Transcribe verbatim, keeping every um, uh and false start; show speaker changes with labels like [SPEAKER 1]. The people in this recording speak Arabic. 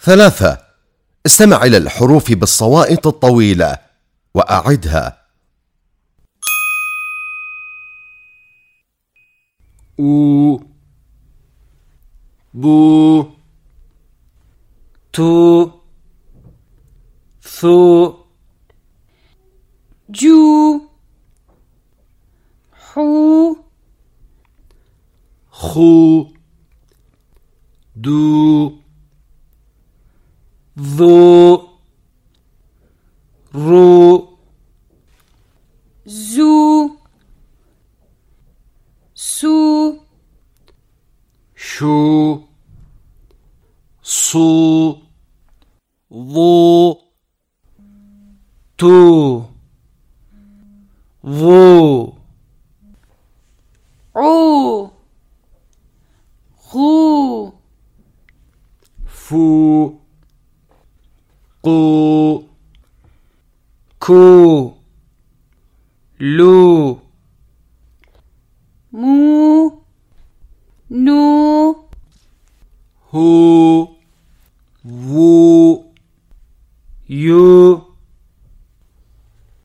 [SPEAKER 1] ثلاثة. استمع إلى الحروف بالصوائط الطويلة وأعدها.
[SPEAKER 2] أو، بو، تو، ثو،
[SPEAKER 3] جو، حو،
[SPEAKER 2] خو، دو، ذو، رو،
[SPEAKER 3] زو، سو،
[SPEAKER 2] شو، صو، ظو، تو، ظو،
[SPEAKER 3] عو، غو،
[SPEAKER 2] فو، قو، كو، لو،
[SPEAKER 3] مو، نو،
[SPEAKER 2] هو،